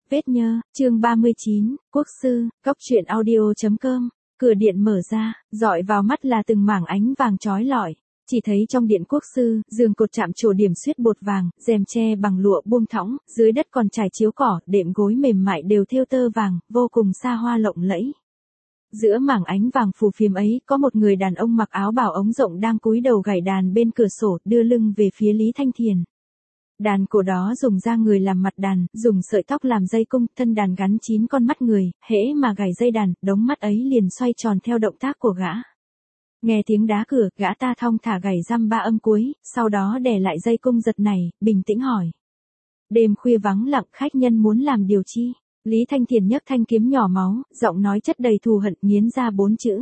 Vết nhơ, chương 39, Quốc sư, Cóc truyện audio.com. Cửa điện mở ra, dọi vào mắt là từng mảng ánh vàng chói lọi. Chỉ thấy trong điện quốc sư, giường cột chạm trổ điểm xuyết bột vàng, rèm tre bằng lụa buông thõng, dưới đất còn trải chiếu cỏ, đệm gối mềm mại đều thêu tơ vàng, vô cùng xa hoa lộng lẫy. Giữa mảng ánh vàng phù phiếm ấy, có một người đàn ông mặc áo bào ống rộng đang cúi đầu gảy đàn bên cửa sổ, đưa lưng về phía Lý Thanh Thiền. Đàn cổ đó dùng da người làm mặt đàn, dùng sợi tóc làm dây cung, thân đàn gắn 9 con mắt người, hễ mà gảy dây đàn, đống mắt ấy liền xoay tròn theo động tác của gã. Nghe tiếng đá cửa, gã ta thong thả gảy dăm 3 âm cuối, sau đó đè lại dây cung giật này, bình tĩnh hỏi. Đêm khuya vắng lặng, khách nhân muốn làm điều chi? Lý Thanh Thiền nhấc thanh kiếm nhỏ máu, giọng nói chất đầy thù hận, nghiến ra 4 chữ.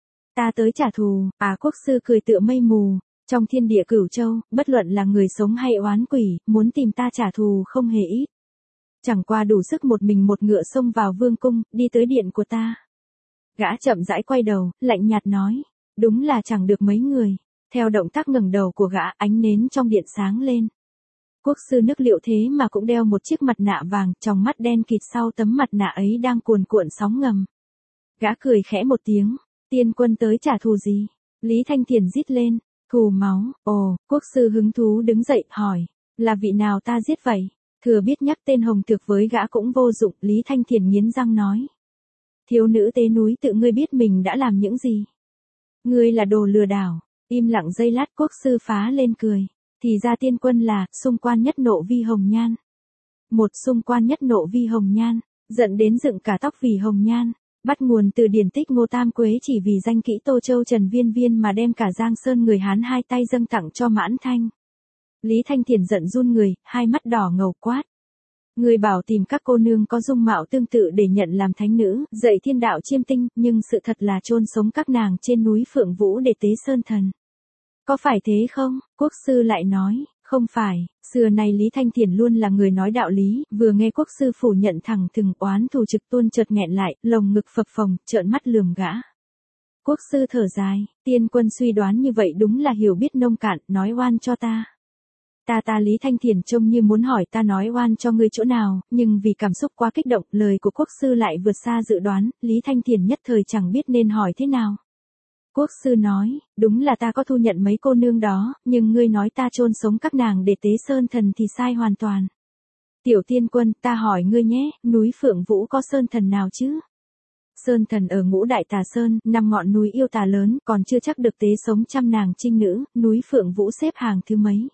Ta tới trả thù. Quốc sư cười tựa mây mù. Trong thiên địa Cửu Châu, bất luận là người sống hay oán quỷ, muốn tìm ta trả thù không hề ít. Chẳng qua đủ sức một mình một ngựa xông vào vương cung, đi tới điện của ta. Gã chậm rãi quay đầu, lạnh nhạt nói. Đúng là chẳng được mấy người. Theo động tác ngẩng đầu của gã, ánh nến trong điện sáng lên. Quốc sư nước Liệu thế mà cũng đeo một chiếc mặt nạ vàng, trong mắt đen kịt sau tấm mặt nạ ấy đang cuồn cuộn sóng ngầm. Gã cười khẽ một tiếng. Tiên quân tới trả thù gì? Lý Thanh Thiền rít lên. Thù máu. Quốc sư hứng thú đứng dậy, hỏi. Là vị nào ta giết vậy? Thừa biết nhắc tên Hồng Thực với gã cũng vô dụng, Lý Thanh Thiền nghiến răng nói. Thiếu nữ tế núi tự ngươi biết mình đã làm những gì? Ngươi là đồ lừa đảo. Im lặng giây lát, quốc sư phá lên cười. Thì ra tiên quân là, xung quan nhất nộ vi hồng nhan. Một xung quan nhất nộ vi hồng nhan, giận đến dựng cả tóc vì hồng nhan. Bắt nguồn từ điển tích Ngô Tam Quế chỉ vì danh kỹ Tô Châu Trần Viên Viên mà đem cả Giang Sơn người Hán hai tay dâng tặng cho Mãn Thanh. Lý Thanh Thiền giận run người, hai mắt đỏ ngầu quát. Người bảo tìm các cô nương có dung mạo tương tự để nhận làm thánh nữ, dạy thiên đạo chiêm tinh, nhưng sự thật là chôn sống các nàng trên núi Phượng Vũ để tế sơn thần. Có phải thế không? Quốc sư lại nói. Không phải, xưa nay Lý Thanh Thiền luôn là người nói đạo lý, vừa nghe quốc sư phủ nhận thẳng thừng oán thù trực tuôn chợt nghẹn lại, lồng ngực phập phồng, trợn mắt lườm gã. Quốc sư thở dài, tiên quân suy đoán như vậy đúng là hiểu biết nông cạn, nói oan cho ta. Ta Lý Thanh Thiền trông như muốn hỏi ta nói oan cho ngươi chỗ nào, nhưng vì cảm xúc quá kích động, lời của quốc sư lại vượt xa dự đoán, Lý Thanh Thiền nhất thời chẳng biết nên hỏi thế nào. Quốc sư nói, đúng là ta có thu nhận mấy cô nương đó, nhưng ngươi nói ta chôn sống các nàng để tế sơn thần thì sai hoàn toàn. Tiểu tiên quân, ta hỏi ngươi nhé, núi Phượng Vũ có sơn thần nào chứ? Sơn thần ở Ngũ Đại Tà Sơn, 5 ngọn núi yêu tà lớn, còn chưa chắc được tế sống trăm nàng trinh nữ, núi Phượng Vũ xếp hàng thứ mấy.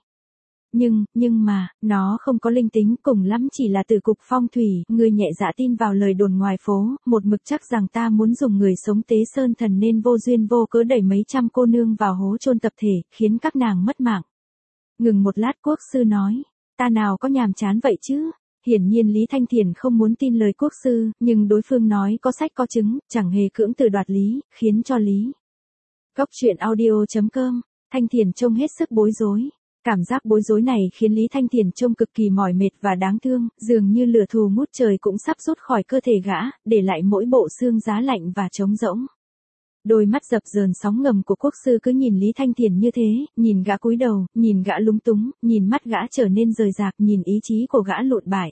Nhưng mà, nó không có linh tính, cùng lắm chỉ là từ cục phong thủy, ngươi nhẹ dạ tin vào lời đồn ngoài phố, một mực chắc rằng ta muốn dùng người sống tế sơn thần nên vô duyên vô cớ đẩy mấy trăm cô nương vào hố chôn tập thể, khiến các nàng mất mạng. Ngừng một lát, quốc sư nói, ta nào có nhàm chán vậy chứ? Hiển nhiên Lý Thanh Thiền không muốn tin lời quốc sư, nhưng đối phương nói có sách có chứng, chẳng hề cưỡng từ đoạt lý, khiến cho Lý. Cóc truyện audio.com, Thanh Thiền trông hết sức bối rối. Cảm giác bối rối này khiến Lý Thanh Thiền trông cực kỳ mỏi mệt và đáng thương, dường như lửa thù ngút trời cũng sắp rút khỏi cơ thể gã, để lại mỗi bộ xương giá lạnh và trống rỗng. Đôi mắt dập dờn sóng ngầm của quốc sư cứ nhìn Lý Thanh Thiền như thế, nhìn gã cúi đầu, nhìn gã lúng túng, nhìn mắt gã trở nên rời rạc, nhìn ý chí của gã lụn bại.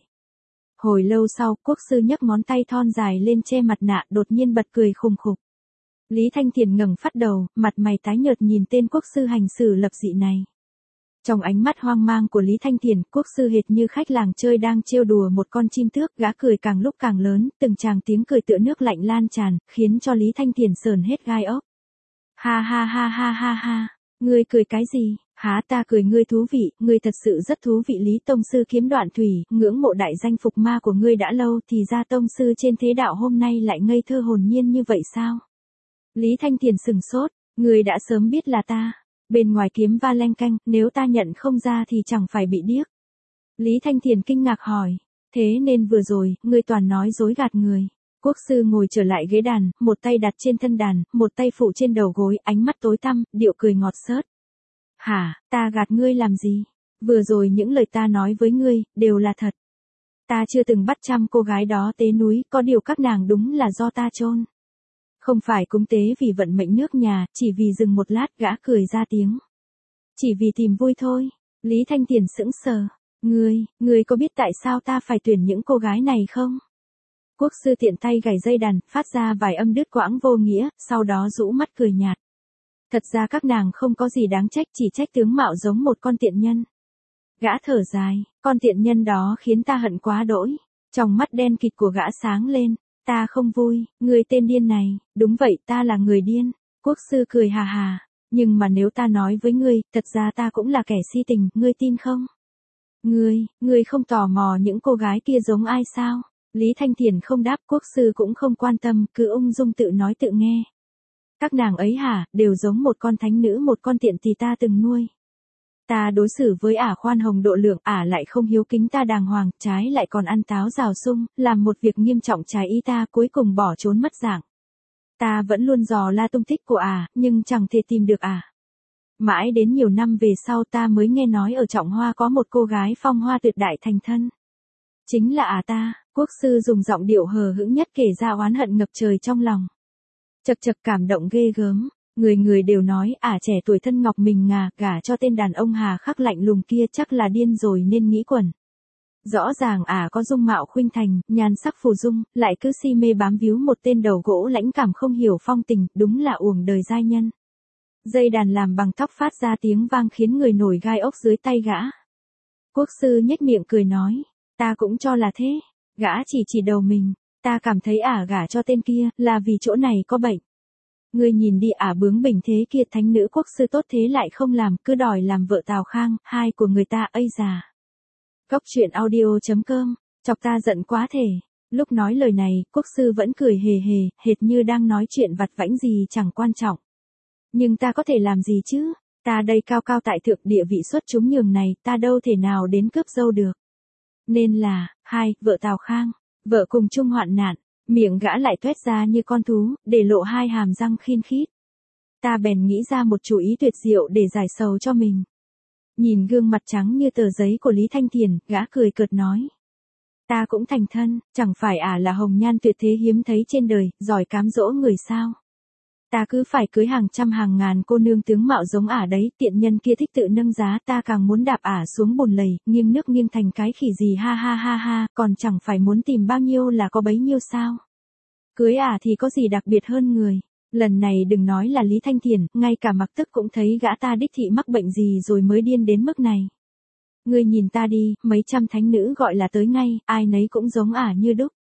Hồi lâu sau, quốc sư nhấc ngón tay thon dài lên che mặt nạ, đột nhiên bật cười khùng khục. Lý Thanh Thiền ngẩng phát đầu, mặt mày tái nhợt nhìn tên quốc sư hành xử lập dị này. Trong ánh mắt hoang mang của Lý Thanh Thiền, quốc sư hệt như khách làng chơi đang trêu đùa một con chim tước, gã cười càng lúc càng lớn, từng tràng tiếng cười tựa nước lạnh lan tràn, khiến cho Lý Thanh Thiền sờn hết gai ốc. Ha ha ha ha ha ha, ngươi cười cái gì? Há ta cười ngươi thú vị, ngươi thật sự rất thú vị. Lý tông sư Kiếm Đoạn Thủy, ngưỡng mộ đại danh phục ma của ngươi đã lâu, thì ra tông sư trên thế đạo hôm nay lại ngây thơ hồn nhiên như vậy sao? Lý Thanh Thiền sừng sốt, ngươi đã sớm biết là ta. Bên ngoài kiếm va leng canh, nếu ta nhận không ra thì chẳng phải bị điếc. Lý Thanh Thiền kinh ngạc hỏi, thế nên vừa rồi, ngươi toàn nói dối gạt người. Quốc sư ngồi trở lại ghế đàn, một tay đặt trên thân đàn, một tay phụ trên đầu gối, ánh mắt tối tăm, điệu cười ngọt xớt. Hả, ta gạt ngươi làm gì? Vừa rồi những lời ta nói với ngươi, đều là thật. Ta chưa từng bắt trăm cô gái đó tế núi, có điều các nàng đúng là do ta chôn. Không phải cúng tế vì vận mệnh nước nhà, chỉ vì dừng một lát gã cười ra tiếng. Chỉ vì tìm vui thôi. Lý Thanh Thiền sững sờ. Ngươi có biết tại sao ta phải tuyển những cô gái này không? Quốc sư tiện tay gảy dây đàn, phát ra vài âm đứt quãng vô nghĩa, sau đó rũ mắt cười nhạt. Thật ra các nàng không có gì đáng trách, chỉ trách tướng mạo giống một con tiện nhân. Gã thở dài, con tiện nhân đó khiến ta hận quá đỗi. Trong mắt đen kịt của gã sáng lên, ta không vui, ngươi tên điên này, đúng vậy ta là người điên. Quốc sư cười hà hà, nhưng mà nếu ta nói với ngươi, thật ra ta cũng là kẻ si tình, ngươi tin không? Ngươi không tò mò những cô gái kia giống ai sao? Lý Thanh Thiền không đáp, quốc sư cũng không quan tâm, cứ ung dung tự nói tự nghe. Các nàng ấy hả, đều giống một con thánh nữ, một con tiện tỳ ta từng nuôi. Ta đối xử với ả khoan hồng độ lượng, ả lại không hiếu kính ta đàng hoàng, trái lại còn ăn táo rào sung, làm một việc nghiêm trọng trái ý ta, cuối cùng bỏ trốn mất dạng. Ta vẫn luôn dò la tung tích của ả, nhưng chẳng thể tìm được ả. Mãi đến nhiều năm về sau ta mới nghe nói ở Trọng Hoa có một cô gái phong hoa tuyệt đại thành thân. Chính là ả ta. Quốc sư dùng giọng điệu hờ hững nhất kể ra oán hận ngập trời trong lòng. Chật chật cảm động ghê gớm, người đều nói ả trẻ tuổi thân ngọc mình ngà, gả cho tên đàn ông hà khắc lạnh lùng kia chắc là điên rồi nên nghĩ quẩn. Rõ ràng ả có dung mạo khuynh thành, nhan sắc phù dung, lại cứ si mê bám víu một tên đầu gỗ lãnh cảm không hiểu phong tình, đúng là uổng đời giai nhân. Dây đàn làm bằng tóc phát ra tiếng vang khiến người nổi gai ốc dưới tay gã. Quốc sư nhếch miệng cười nói, ta cũng cho là thế. Gã chỉ đầu mình, ta cảm thấy ả gả cho tên kia, là vì chỗ này có bệnh. Ngươi nhìn đi ả bướng bỉnh thế kia, thánh nữ quốc sư tốt thế lại không làm, cứ đòi làm vợ Tào Khang, hai của người ta ây già. Cóc truyện audio.com, chọc ta giận quá thể. Lúc nói lời này, quốc sư vẫn cười hề hề, hệt như đang nói chuyện vặt vãnh gì chẳng quan trọng. Nhưng ta có thể làm gì chứ, ta đây cao cao tại thượng địa vị xuất chúng nhường này, ta đâu thể nào đến cướp dâu được. Nên là, vợ Tào Khang, vợ cùng chung hoạn nạn, miệng gã lại tuét ra như con thú, để lộ hai hàm răng khin khít. Ta bèn nghĩ ra một chủ ý tuyệt diệu để giải sầu cho mình. Nhìn gương mặt trắng như tờ giấy của Lý Thanh Thiền, gã cười cợt nói. Ta cũng thành thân, chẳng phải ả là hồng nhan tuyệt thế hiếm thấy trên đời, giỏi cám dỗ người sao. Ta cứ phải cưới hàng trăm hàng ngàn cô nương tướng mạo giống ả đấy, tiện nhân kia thích tự nâng giá, ta càng muốn đạp ả xuống bùn lầy, nghiêng nước nghiêng thành cái khỉ gì ha ha ha ha, còn chẳng phải muốn tìm bao nhiêu là có bấy nhiêu sao. Cưới ả thì có gì đặc biệt hơn người. Lần này đừng nói là Lý Thanh Thiền, ngay cả Mặc Tức cũng thấy gã ta đích thị mắc bệnh gì rồi mới điên đến mức này. Ngươi nhìn ta đi, mấy trăm thánh nữ gọi là tới ngay, ai nấy cũng giống ả như đúc.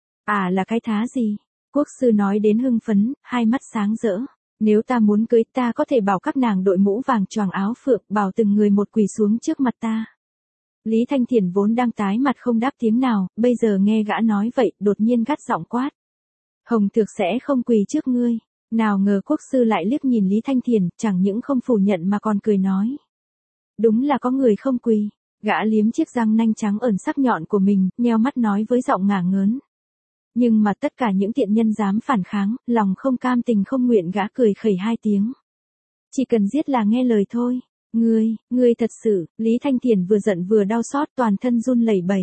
Ả là cái thá gì? Quốc sư nói đến hưng phấn, hai mắt sáng rỡ. Nếu ta muốn cưới ta có thể bảo các nàng đội mũ vàng choàng áo phượng, bảo từng người một quỳ xuống trước mặt ta. Lý Thanh Thiền vốn đang tái mặt không đáp tiếng nào, bây giờ nghe gã nói vậy, đột nhiên gắt giọng quát. Hồng Thược sẽ không quỳ trước ngươi. Nào ngờ quốc sư lại liếc nhìn Lý Thanh Thiền, chẳng những không phủ nhận mà còn cười nói. Đúng là có người không quỳ. Gã liếm chiếc răng nanh trắng ẩn sắc nhọn của mình, nheo mắt nói với giọng ngả ngớn. Nhưng mà tất cả những tiện nhân dám phản kháng, lòng không cam tình không nguyện, gã cười khẩy hai tiếng. Chỉ cần giết là nghe lời thôi. Ngươi thật sự, Lý Thanh Thiền vừa giận vừa đau xót, toàn thân run lẩy bẩy.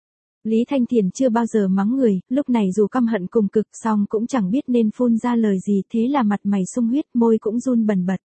Lý Thanh Thiền chưa bao giờ mắng người, lúc này dù căm hận cùng cực song cũng chẳng biết nên phun ra lời gì, thế là mặt mày sung huyết, môi cũng run bần bật.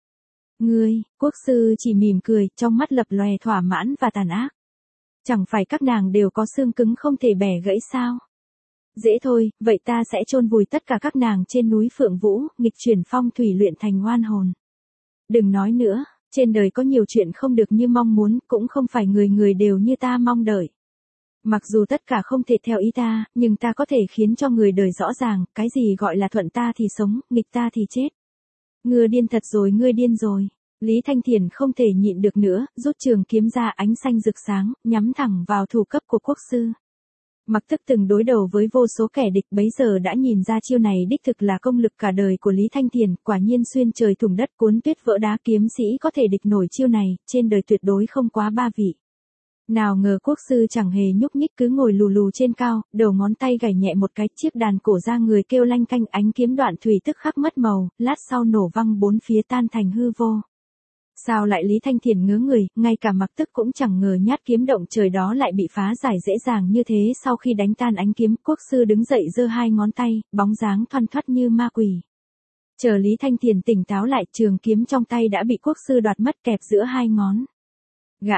Quốc sư chỉ mỉm cười, trong mắt lập lòe thỏa mãn và tàn ác. Chẳng phải các nàng đều có xương cứng không thể bẻ gãy sao? Dễ thôi, vậy ta sẽ chôn vùi tất cả các nàng trên núi Phượng Vũ, nghịch chuyển phong thủy luyện thành oan hồn. Đừng nói nữa, trên đời có nhiều chuyện không được như mong muốn, cũng không phải người người đều như ta mong đợi. Mặc dù tất cả không thể theo ý ta, nhưng ta có thể khiến cho người đời rõ ràng, cái gì gọi là thuận ta thì sống, nghịch ta thì chết. Ngươi điên thật rồi, ngươi điên rồi. Lý Thanh Thiền không thể nhịn được nữa, rút trường kiếm ra, ánh xanh rực sáng, nhắm thẳng vào thủ cấp của quốc sư. Mặc Tức từng đối đầu với vô số kẻ địch, bấy giờ đã nhìn ra chiêu này đích thực là công lực cả đời của Lý Thanh Thiền, quả nhiên xuyên trời thủng đất, cuốn tuyết vỡ đá, kiếm sĩ có thể địch nổi chiêu này, trên đời tuyệt đối không quá ba vị. Nào ngờ quốc sư chẳng hề nhúc nhích, cứ ngồi lù lù trên cao, đầu ngón tay gảy nhẹ một cái, chiếc đàn cổ ra người kêu lanh canh, ánh kiếm đoạn thủy tức khắc mất màu, lát sau nổ văng bốn phía tan thành hư vô. Sao lại Lý Thanh Thiền ngớ người, ngay cả Mặc Tức cũng chẳng ngờ nhát kiếm động trời đó lại bị phá giải dễ dàng như thế. Sau khi đánh tan ánh kiếm, quốc sư đứng dậy giơ hai ngón tay, bóng dáng thoăn thoắt như ma quỷ. Chờ Lý Thanh Thiền tỉnh táo lại, trường kiếm trong tay đã bị quốc sư đoạt mất, kẹp giữa hai ngón. Gã,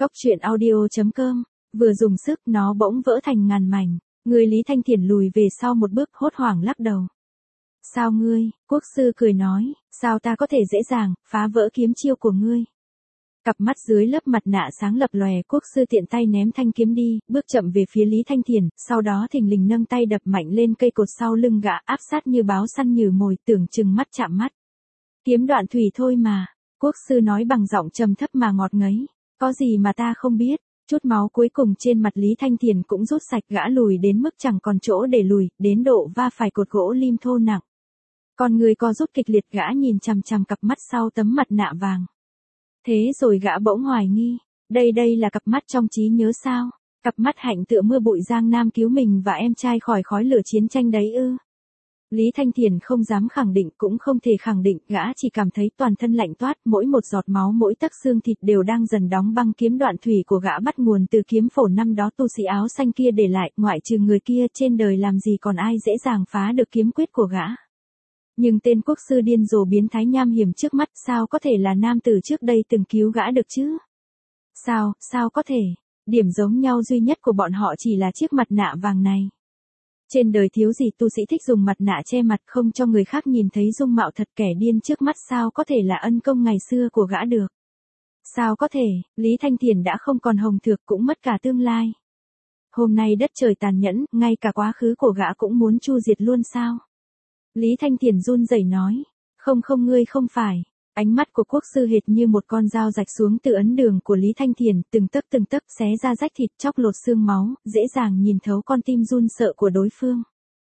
Cốc truyện audio.com. Vừa dùng sức nó bỗng vỡ thành ngàn mảnh. Người Lý Thanh Thiền lùi về sau một bước hốt hoảng lắc đầu. Sao ngươi, quốc sư cười nói, sao ta có thể dễ dàng, phá vỡ kiếm chiêu của ngươi. Cặp mắt dưới lớp mặt nạ sáng lập lòe, quốc sư tiện tay ném thanh kiếm đi, bước chậm về phía Lý Thanh Thiền, sau đó thình lình nâng tay đập mạnh lên cây cột sau lưng gã, áp sát như báo săn nhử mồi, tưởng chừng mắt chạm mắt. Kiếm đoạn thủy thôi mà, quốc sư nói bằng giọng trầm thấp mà ngọt ngấy, có gì mà ta không biết. Chút máu cuối cùng trên mặt Lý Thanh Thiền cũng rút sạch, gã lùi đến mức chẳng còn chỗ để lùi, đến độ va phải cột gỗ lim thô nặng. Con người co rút kịch liệt, gã nhìn chằm chằm cặp mắt sau tấm mặt nạ vàng. Thế rồi gã bỗng hoài nghi, đây là cặp mắt trong trí nhớ sao? Cặp mắt hạnh tựa mưa bụi Giang Nam cứu mình và em trai khỏi khói lửa chiến tranh đấy ư? Lý Thanh Thiền không dám khẳng định cũng không thể khẳng định, gã chỉ cảm thấy toàn thân lạnh toát, mỗi một giọt máu mỗi tấc xương thịt đều đang dần đóng băng. Kiếm đoạn thủy của gã bắt nguồn từ kiếm phổ năm đó tu sĩ áo xanh kia để lại, ngoại trừ người kia trên đời làm gì còn ai dễ dàng phá được kiếm quyết của gã. Nhưng tên quốc sư điên rồ biến thái nham hiểm trước mắt sao có thể là nam tử trước đây từng cứu gã được chứ? Sao có thể? Điểm giống nhau duy nhất của bọn họ chỉ là chiếc mặt nạ vàng này. Trên đời thiếu gì tu sĩ thích dùng mặt nạ che mặt không cho người khác nhìn thấy dung mạo thật, kẻ điên trước mắt sao có thể là ân công ngày xưa của gã được? Sao có thể, Lý Thanh Thiền đã không còn hồng thược cũng mất cả tương lai. Hôm nay đất trời tàn nhẫn, ngay cả quá khứ của gã cũng muốn chu diệt luôn sao? Lý Thanh Thiền run rẩy nói, không ngươi không phải. Ánh mắt của quốc sư hệt như một con dao rạch xuống từ ấn đường của Lý Thanh Thiền, từng tấc xé ra rách thịt, chóc lột xương máu, dễ dàng nhìn thấu con tim run sợ của đối phương.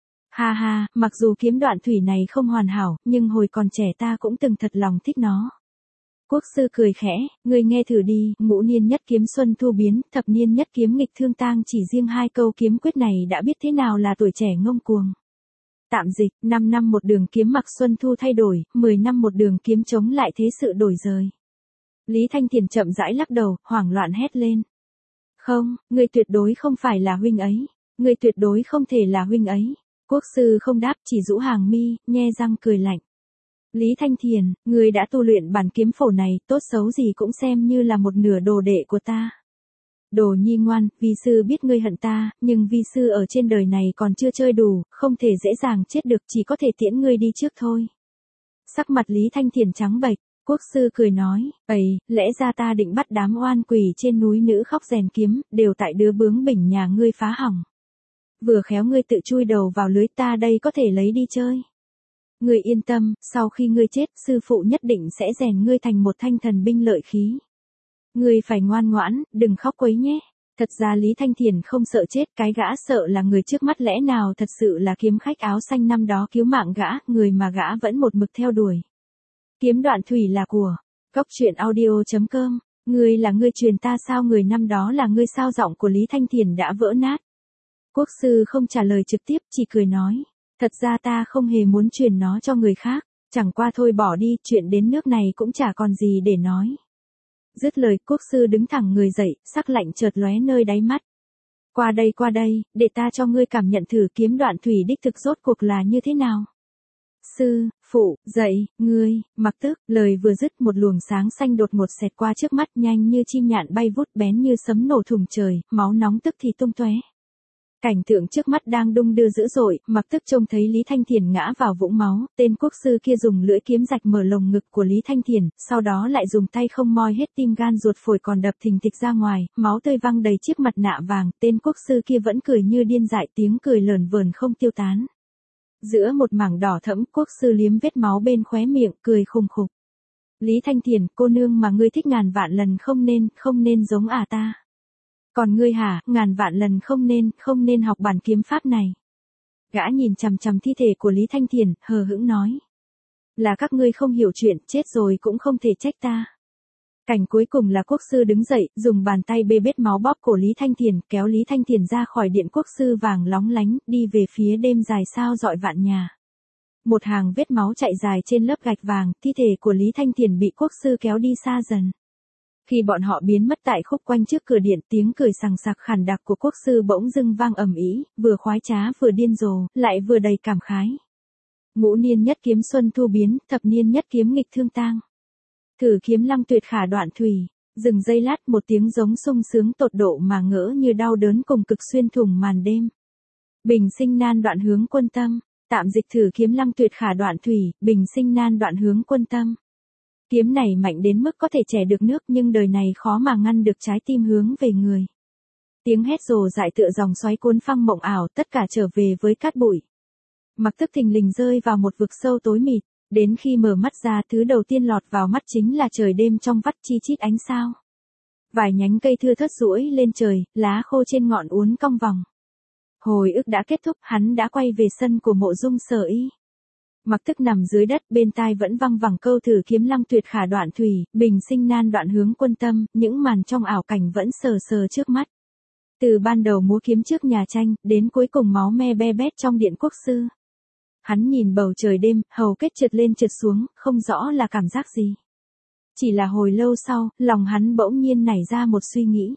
Ha, mặc dù kiếm đoạn thủy này không hoàn hảo, nhưng hồi còn trẻ ta cũng từng thật lòng thích nó. Quốc sư cười khẽ, ngươi nghe thử đi, ngũ niên nhất kiếm xuân thu biến, thập niên nhất kiếm nghịch thương tang, chỉ riêng 2 câu kiếm quyết này đã biết thế nào là tuổi trẻ ngông cuồng. Tạm dịch, 5 năm một đường kiếm mặc xuân thu thay đổi, 10 năm một đường kiếm chống lại thế sự đổi rời. Lý Thanh Thiền chậm rãi lắc đầu, hoảng loạn hét lên. Không, ngươi tuyệt đối không phải là huynh ấy. Ngươi tuyệt đối không thể là huynh ấy. Quốc sư không đáp, chỉ rũ hàng mi, nhe răng cười lạnh. Lý Thanh Thiền, ngươi đã tu luyện bản kiếm phổ này, tốt xấu gì cũng xem như là một nửa đồ đệ của ta. Đồ nhi ngoan, vi sư biết ngươi hận ta, nhưng vi sư ở trên đời này còn chưa chơi đủ, không thể dễ dàng chết được, chỉ có thể tiễn ngươi đi trước thôi. Sắc mặt Lý Thanh Thiền trắng bệch, quốc sư cười nói, lẽ ra ta định bắt đám oan quỷ trên núi nữ khóc rèn kiếm, đều tại đứa bướng bỉnh nhà ngươi phá hỏng. Vừa khéo ngươi tự chui đầu vào lưới, ta đây có thể lấy đi chơi. Ngươi yên tâm, sau khi ngươi chết, sư phụ nhất định sẽ rèn ngươi thành một thanh thần binh lợi khí. Ngươi phải ngoan ngoãn, đừng khóc quấy nhé. Thật ra Lý Thanh Thiền không sợ chết, cái gã sợ là người trước mắt lẽ nào thật sự là kiếm khách áo xanh năm đó cứu mạng gã, người mà gã vẫn một mực theo đuổi. Kiếm đoạn thủy là của Cốc truyện audio.com. Ngươi là ngươi truyền ta sao, người năm đó là ngươi sao? Giọng của Lý Thanh Thiền đã vỡ nát. Quốc sư không trả lời trực tiếp, chỉ cười nói, thật ra ta không hề muốn truyền nó cho người khác, chẳng qua thôi bỏ đi, chuyện đến nước này cũng chả còn gì để nói. Dứt lời, quốc sư đứng thẳng người dậy, sắc lạnh chợt lóe nơi đáy mắt. Qua đây, để ta cho ngươi cảm nhận thử kiếm đoạn thủy đích thực rốt cuộc là như thế nào. Sư phụ, dậy, ngươi, mặc tức, lời vừa dứt một luồng sáng xanh đột ngột xẹt qua trước mắt, nhanh như chim nhạn bay vút, bén như sấm nổ thủng trời, máu nóng tức thì tung tóe. Cảnh tượng trước mắt đang đung đưa dữ dội, mặc tức trông thấy Lý Thanh Thiền ngã vào vũng máu, tên quốc sư kia dùng lưỡi kiếm rạch mở lồng ngực của Lý Thanh Thiền, sau đó lại dùng tay không moi hết tim gan ruột phổi còn đập thình thịch ra ngoài, máu tươi văng đầy chiếc mặt nạ vàng, tên quốc sư kia vẫn cười như điên dại, tiếng cười lởn vởn không tiêu tán. Giữa một mảng đỏ thẫm, quốc sư liếm vết máu bên khóe miệng, cười khùng khục. Lý Thanh Thiền, cô nương mà ngươi thích ngàn vạn lần không nên giống ta. Còn ngươi hả, ngàn vạn lần không nên học bản kiếm pháp này. Gã nhìn chằm chằm thi thể của Lý Thanh Thiền, hờ hững nói. Là các ngươi không hiểu chuyện, chết rồi cũng không thể trách ta. Cảnh cuối cùng là quốc sư đứng dậy, dùng bàn tay bê bết máu bóp cổ Lý Thanh Thiền, kéo Lý Thanh Thiền ra khỏi điện quốc sư vàng lóng lánh, đi về phía đêm dài sao rọi vạn nhà. Một hàng vết máu chạy dài trên lớp gạch vàng, thi thể của Lý Thanh Thiền bị quốc sư kéo đi xa dần. Khi bọn họ biến mất tại khúc quanh trước cửa điện, tiếng cười sằng sặc khàn đặc của quốc sư bỗng dưng vang ầm ĩ, vừa khoái trá vừa điên rồ, lại vừa đầy cảm khái. Ngũ niên nhất kiếm xuân thu biến, thập niên nhất kiếm nghịch thương tang. Thử kiếm lăng tuyệt khả đoạn thủy. Dừng giây lát, một tiếng giống sung sướng tột độ mà ngỡ như đau đớn cùng cực xuyên thủng màn đêm. Bình sinh nan đoạn hướng quân tâm, tạm dịch thử kiếm lăng tuyệt khả đoạn thủy, bình sinh nan đoạn hướng quân tâm. Kiếm này mạnh đến mức có thể chẻ được nước, nhưng đời này khó mà ngăn được trái tim hướng về người. Tiếng hét rồ dại tựa dòng xoáy cuốn phăng mộng ảo, tất cả trở về với cát bụi. Mặc Tức thình lình rơi vào một vực sâu tối mịt, đến khi mở mắt ra, thứ đầu tiên lọt vào mắt chính là trời đêm trong vắt chi chít ánh sao. Vài nhánh cây thưa thớt duỗi lên trời, lá khô trên ngọn uốn cong vòng. Hồi ức đã kết thúc, hắn đã quay về sân của Mộ Dung Sở Y. Mặc Tức nằm dưới đất, bên tai vẫn văng vẳng câu thử kiếm lăng tuyệt khả đoạn thủy, bình sinh nan đoạn hướng quân tâm, những màn trong ảo cảnh vẫn sờ sờ trước mắt. Từ ban đầu múa kiếm trước nhà tranh, đến cuối cùng máu me be bét trong điện quốc sư. Hắn nhìn bầu trời đêm, hầu kết trượt lên trượt xuống, không rõ là cảm giác gì. Chỉ là hồi lâu sau, lòng hắn bỗng nhiên nảy ra một suy nghĩ.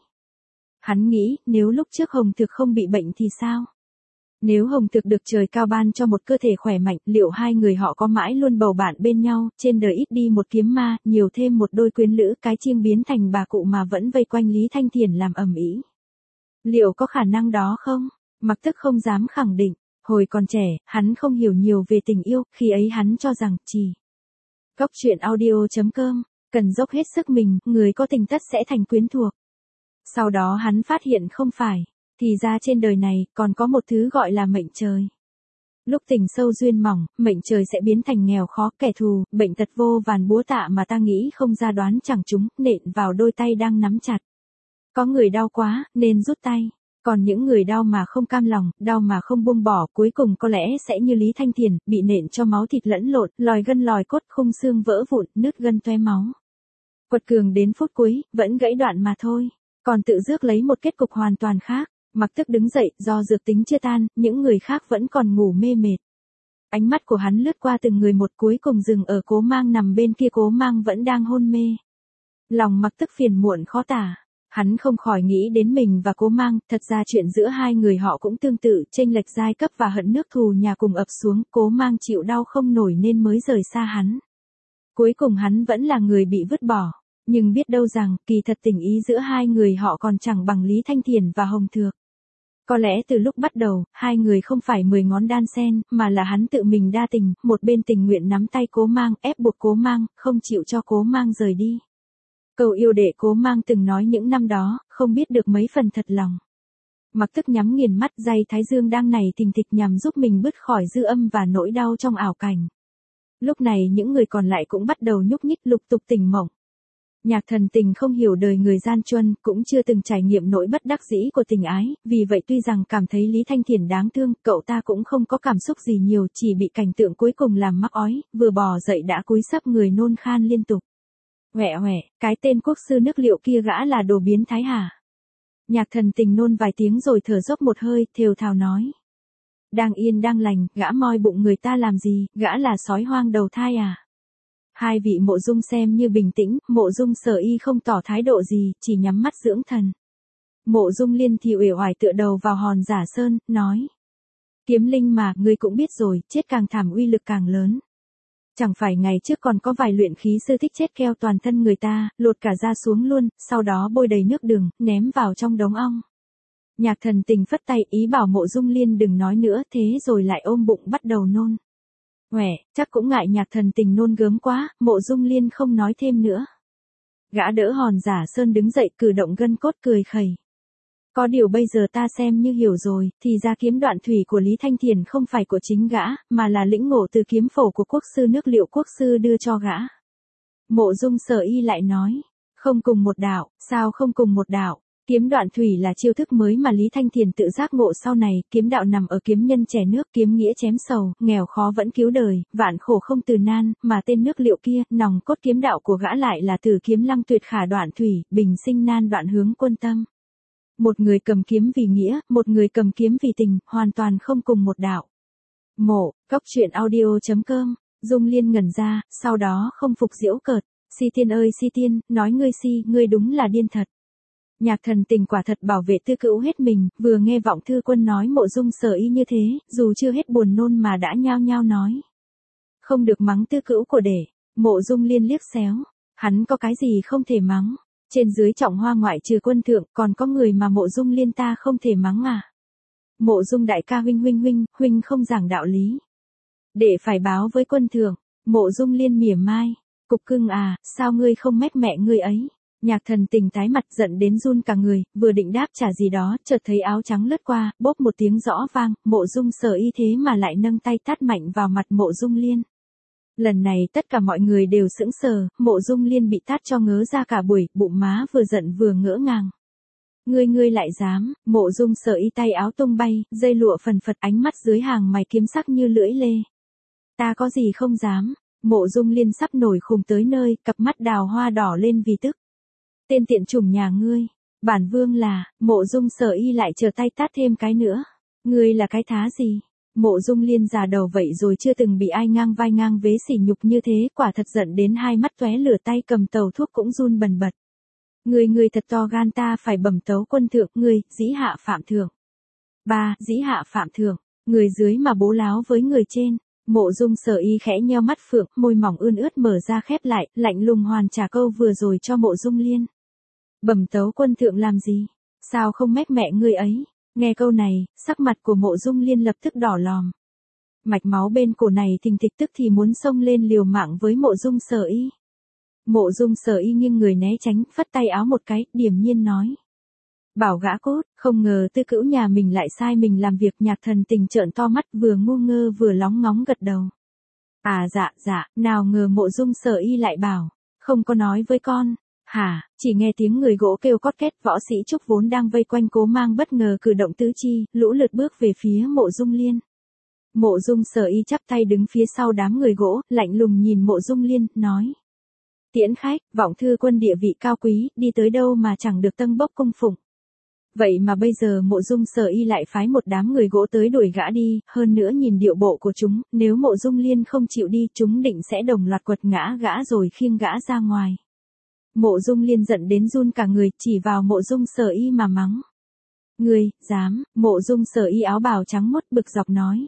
Hắn nghĩ, nếu lúc trước Hồng Thực không bị bệnh thì sao? Nếu Hồng Thực được trời cao ban cho một cơ thể khỏe mạnh, liệu hai người họ có mãi luôn bầu bạn bên nhau, trên đời ít đi một kiếm ma, nhiều thêm một đôi quyến lữ, cái chiêng biến thành bà cụ mà vẫn vây quanh Lý Thanh Thiền làm ầm ĩ? Liệu có khả năng đó không? Mặc Tức không dám khẳng định. Hồi còn trẻ, hắn không hiểu nhiều về tình yêu, khi ấy hắn cho rằng, chỉ Góc truyện audio.com, cần dốc hết sức mình, người có tình tất sẽ thành quyến thuộc. Sau đó hắn phát hiện không phải, thì ra trên đời này, còn có một thứ gọi là mệnh trời. Lúc tình sâu duyên mỏng, mệnh trời sẽ biến thành nghèo khó, kẻ thù, bệnh tật vô vàn búa tạ mà ta nghĩ không ra đoán chẳng trúng, nện vào đôi tay đang nắm chặt. Có người đau quá, nên rút tay. Còn những người đau mà không cam lòng, đau mà không buông bỏ, cuối cùng có lẽ sẽ như Lý Thanh Thiền, bị nện cho máu thịt lẫn lộn, lòi gân lòi cốt, khung xương vỡ vụn, nứt gân toe máu. Quật cường đến phút cuối, vẫn gãy đoạn mà thôi, còn tự rước lấy một kết cục hoàn toàn khác. Mặc Tức đứng dậy, do dược tính chưa tan, những người khác vẫn còn ngủ mê mệt. Ánh mắt của hắn lướt qua từng người một, cuối cùng dừng ở Cố Mang nằm bên kia. Cố Mang vẫn đang hôn mê. Lòng Mặc Tức phiền muộn khó tả. Hắn không khỏi nghĩ đến mình và Cố Mang, thật ra chuyện giữa hai người họ cũng tương tự, chênh lệch giai cấp và hận nước thù nhà cùng ập xuống, Cố Mang chịu đau không nổi nên mới rời xa hắn. Cuối cùng hắn vẫn là người bị vứt bỏ, nhưng biết đâu rằng, kỳ thật tình ý giữa hai người họ còn chẳng bằng Lý Thanh Thiền và Hồng Thược. Có lẽ từ lúc bắt đầu, hai người không phải 10 ngón đan sen, mà là hắn tự mình đa tình, một bên tình nguyện nắm tay Cố Mang, ép buộc Cố Mang, không chịu cho Cố Mang rời đi. Câu yêu đệ Cố Mang từng nói những năm đó, không biết được mấy phần thật lòng. Mặc Tức nhắm nghiền mắt, day thái dương đang nảy thình thịch nhằm giúp mình bứt khỏi dư âm và nỗi đau trong ảo cảnh. Lúc này những người còn lại cũng bắt đầu nhúc nhích lục tục tỉnh mộng. Nhạc Thần Tình không hiểu đời người gian truân, cũng chưa từng trải nghiệm nỗi bất đắc dĩ của tình ái, vì vậy tuy rằng cảm thấy Lý Thanh Thiền đáng thương, cậu ta cũng không có cảm xúc gì nhiều, chỉ bị cảnh tượng cuối cùng làm mắc ói, vừa bò dậy đã cúi sấp người nôn khan liên tục. Huệ huệ, cái tên quốc sư nước Liệu kia gã là đồ biến thái hả? Nhạc Thần Tình nôn vài tiếng rồi thở dốc một hơi, thều thào nói. Đang yên đang lành, gã moi bụng người ta làm gì, gã là sói hoang đầu thai à? Hai vị Mộ Dung xem như bình tĩnh, Mộ Dung Sở Y không tỏ thái độ gì, chỉ nhắm mắt dưỡng thần. Mộ Dung Liên thì uể oải tựa đầu vào hòn giả sơn, nói. Kiếm linh mà, ngươi cũng biết rồi, chết càng thảm uy lực càng lớn. Chẳng phải ngày trước còn có vài luyện khí sư thích chết keo toàn thân người ta, lột cả da xuống luôn, sau đó bôi đầy nước đường, ném vào trong đống ong. Nhạc Thần Tình phất tay ý bảo Mộ Dung Liên đừng nói nữa, thế rồi lại ôm bụng bắt đầu nôn. Huệ, chắc cũng ngại Nhạc Thần Tình nôn gớm quá, Mộ Dung Liên không nói thêm nữa. Gã đỡ hòn giả sơn đứng dậy, cử động gân cốt cười khẩy. Có điều bây giờ ta xem như hiểu rồi, thì ra kiếm đoạn thủy của Lý Thanh Thiền không phải của chính gã, mà là lĩnh ngộ từ kiếm phổ của quốc sư nước Liệu quốc sư đưa cho gã. Mộ Dung Sở Y lại nói, không cùng một đạo, sao không cùng một đạo? Kiếm đoạn thủy là chiêu thức mới mà Lý Thanh Thiền tự giác ngộ sau này, kiếm đạo nằm ở kiếm nhân chẻ nước, kiếm nghĩa chém sầu, nghèo khó vẫn cứu đời, vạn khổ không từ nan, mà tên nước Liệu kia, nòng cốt kiếm đạo của gã lại là từ kiếm lăng tuyệt khả đoạn thủy, bình sinh nan đoạn hướng quân tâm. Một người cầm kiếm vì nghĩa, một người cầm kiếm vì tình, hoàn toàn không cùng một đạo. Mộ, Góc truyện audio.com, Dung Liên ngẩn ra, sau đó không phục giễu cợt. Si tiên ơi si tiên, nói ngươi si, ngươi đúng là điên thật. Nhạc Thần Tình quả thật bảo vệ tư cữu hết mình, vừa nghe Vọng Thư Quân nói Mộ Dung Sở Y như thế, dù chưa hết buồn nôn mà đã nhao nhao nói. Không được mắng tư cữu của đệ. Mộ Dung Liên liếc xéo. Hắn có cái gì không thể mắng? Trên dưới Trọng Hoa ngoại trừ quân thượng, còn có người mà Mộ Dung Liên ta không thể mắng à. Mộ Dung đại ca huynh không giảng đạo lý. Để phải báo với quân thượng. Mộ Dung Liên mỉa mai. Cục cưng à, sao ngươi không mách mẹ ngươi ấy? Nhạc Thần Tình tái mặt giận đến run cả người, vừa định đáp trả gì đó, chợt thấy áo trắng lướt qua, bốp một tiếng rõ vang, Mộ Dung Sở Y thế mà lại nâng tay tát mạnh vào mặt Mộ Dung Liên. Lần này tất cả mọi người đều sững sờ, Mộ Dung Liên bị tát cho ngớ ra cả buổi, bụng má vừa giận vừa ngỡ ngàng. Ngươi lại dám? Mộ Dung Sở Y tay áo tung bay, dây lụa phần phật, ánh mắt dưới hàng mày kiếm sắc như lưỡi lê. Ta có gì không dám? Mộ Dung Liên sắp nổi khùng tới nơi, cặp mắt đào hoa đỏ lên vì tức. Tên tiện chủng nhà ngươi, bản vương là, Mộ Dung Sở Y lại chờ tay tát thêm cái nữa. Ngươi là cái thá gì? Mộ Dung Liên già đầu vậy rồi chưa từng bị ai ngang vai ngang vế sỉ nhục như thế, quả thật giận đến hai mắt tóe lửa, tay cầm tàu thuốc cũng run bần bật. Ngươi thật to gan, ta phải bẩm tấu quân thượng, ngươi, dĩ hạ phạm thượng. Dĩ hạ phạm thượng, người dưới mà bố láo với người trên. Mộ Dung Sở Y khẽ nheo mắt phượng, môi mỏng ươn ướt mở ra khép lại, lạnh lùng hoàn trả câu vừa rồi cho Mộ Dung Liên. Bẩm tấu quân thượng làm gì? Sao không mách mẹ ngươi ấy? Nghe câu này, sắc mặt của Mộ Dung Liên lập tức đỏ lòm. Mạch máu bên cổ này thình thịch, tức thì muốn xông lên liều mạng với Mộ Dung Sở Y. Mộ Dung Sở Y nghiêng người né tránh, phất tay áo một cái, điềm nhiên nói. Bảo gã cốt, không ngờ tư cữu nhà mình lại sai mình làm việc. Nhạc Thần Tình trợn to mắt, vừa ngu ngơ vừa lóng ngóng gật đầu. Dạ, nào ngờ Mộ Dung Sở Y lại bảo, không có nói với con. Hả, chỉ nghe tiếng người gỗ kêu cót két, võ sĩ trúc vốn đang vây quanh Cố Mang bất ngờ cử động tứ chi, lũ lượt bước về phía Mộ Dung Liên. Mộ Dung Sở Y chắp tay đứng phía sau đám người gỗ, lạnh lùng nhìn Mộ Dung Liên, nói. Tiễn khách, vọng thư quân địa vị cao quý, đi tới đâu mà chẳng được tâng bốc cung phụng. Vậy mà bây giờ Mộ Dung Sở Y lại phái một đám người gỗ tới đuổi gã đi, hơn nữa nhìn điệu bộ của chúng, nếu Mộ Dung Liên không chịu đi, chúng định sẽ đồng loạt quật ngã gã rồi khiêng gã ra ngoài. Mộ Dung Liên giận đến run cả người, chỉ vào Mộ Dung Sở Y mà mắng. Ngươi, dám? Mộ Dung Sở Y áo bào trắng muốt bực dọc nói.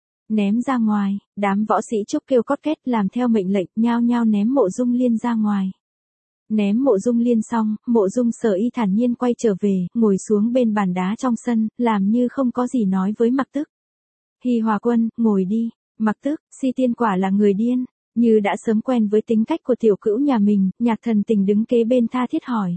Ném ra ngoài, đám võ sĩ trúc kêu cót két làm theo mệnh lệnh, nhao nhao ném Mộ Dung Liên ra ngoài. Ném Mộ Dung Liên xong, Mộ Dung Sở Y thản nhiên quay trở về, ngồi xuống bên bàn đá trong sân, làm như không có gì nói với Mặc Tức. Hi Hòa Quân, ngồi đi. Mặc Tức, Si Tiên quả là người điên. Như đã sớm quen với tính cách của tiểu cữu nhà mình, Nhạc Thần Tình đứng kế bên tha thiết hỏi.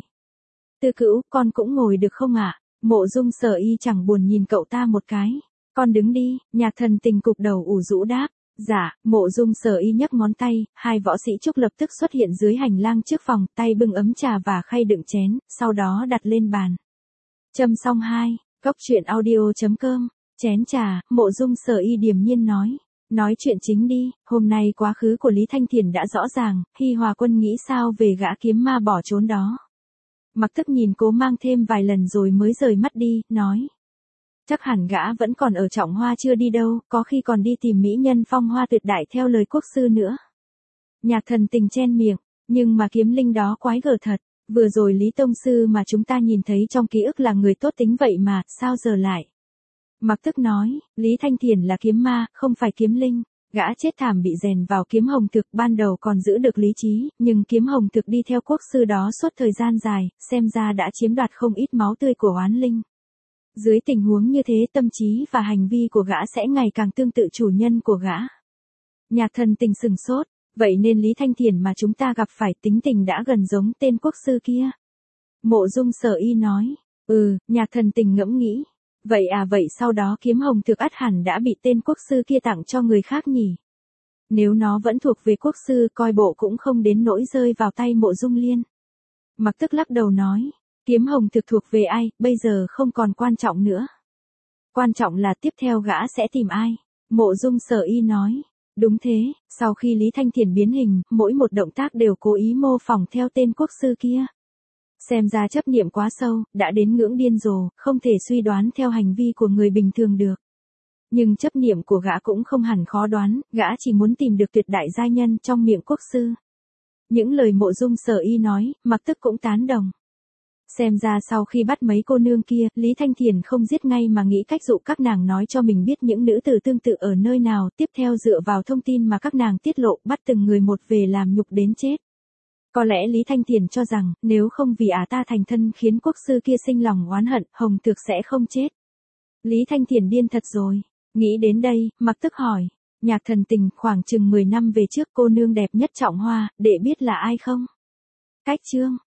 Tư cữu, con cũng ngồi được không ạ? Mộ Dung Sở Y chẳng buồn nhìn cậu ta một cái. Con đứng đi. Nhạc Thần Tình cụp đầu ủ rũ đáp. Dạ. Mộ Dung Sở Y nhấc ngón tay, hai võ sĩ trúc lập tức xuất hiện dưới hành lang trước phòng, tay bưng ấm trà và khay đựng chén, sau đó đặt lên bàn. Châm xong 2, Cốc truyện audio.com, chén trà, Mộ Dung Sở Y điềm nhiên nói. Nói chuyện chính đi, hôm nay quá khứ của Lý Thanh Thiền đã rõ ràng, Hi Hòa Quân nghĩ sao về gã kiếm ma bỏ trốn đó. Mặc Tức nhìn Cố Mang thêm vài lần rồi mới rời mắt đi, nói. Chắc hẳn gã vẫn còn ở Trọng Hoa chưa đi đâu, có khi còn đi tìm mỹ nhân phong hoa tuyệt đại theo lời quốc sư nữa. Nhạc Thần Tình chen miệng, nhưng mà kiếm linh đó quái gở thật, vừa rồi Lý Tông Sư mà chúng ta nhìn thấy trong ký ức là người tốt tính vậy mà, sao giờ lại. Mặc Tức nói, Lý Thanh Thiền là kiếm ma, không phải kiếm linh. Gã chết thảm bị rèn vào kiếm hồng thực, ban đầu còn giữ được lý trí, nhưng kiếm hồng thực đi theo quốc sư đó suốt thời gian dài, xem ra đã chiếm đoạt không ít máu tươi của oán linh. Dưới tình huống như thế, tâm trí và hành vi của gã sẽ ngày càng tương tự chủ nhân của gã. Nhạc Thần Tình sừng sốt, vậy nên Lý Thanh Thiền mà chúng ta gặp phải tính tình đã gần giống tên quốc sư kia. Mộ Dung Sở Y nói, Nhạc Thần Tình ngẫm nghĩ. Vậy sau đó kiếm hồng thực ắt hẳn đã bị tên quốc sư kia tặng cho người khác nhỉ. Nếu nó vẫn thuộc về quốc sư, coi bộ cũng không đến nỗi rơi vào tay Mộ Dung Liên. Mặc Tức lắc đầu nói, kiếm hồng thực thuộc về ai, bây giờ không còn quan trọng nữa. Quan trọng là tiếp theo gã sẽ tìm ai. Mộ Dung Sở Y nói, đúng thế, sau khi Lý Thanh Thiền biến hình, mỗi một động tác đều cố ý mô phỏng theo tên quốc sư kia. Xem ra chấp niệm quá sâu, đã đến ngưỡng điên rồ, không thể suy đoán theo hành vi của người bình thường được. Nhưng chấp niệm của gã cũng không hẳn khó đoán, gã chỉ muốn tìm được tuyệt đại giai nhân trong miệng quốc sư. Những lời Mộ Dung Sở Y nói, Mặc Tức cũng tán đồng. Xem ra sau khi bắt mấy cô nương kia, Lý Thanh Thiền không giết ngay mà nghĩ cách dụ các nàng nói cho mình biết những nữ tử tương tự ở nơi nào, tiếp theo dựa vào thông tin mà các nàng tiết lộ, bắt từng người một về làm nhục đến chết. Có lẽ Lý Thanh Thiền cho rằng, nếu không vì ta thành thân khiến quốc sư kia sinh lòng oán hận, Hồng Thược sẽ không chết. Lý Thanh Thiền điên thật rồi. Nghĩ đến đây, Mặc Tức hỏi. Nhạc Thần Tình, khoảng chừng 10 năm về trước cô nương đẹp nhất Trọng Hoa, đệ biết là ai không? Cách Chương.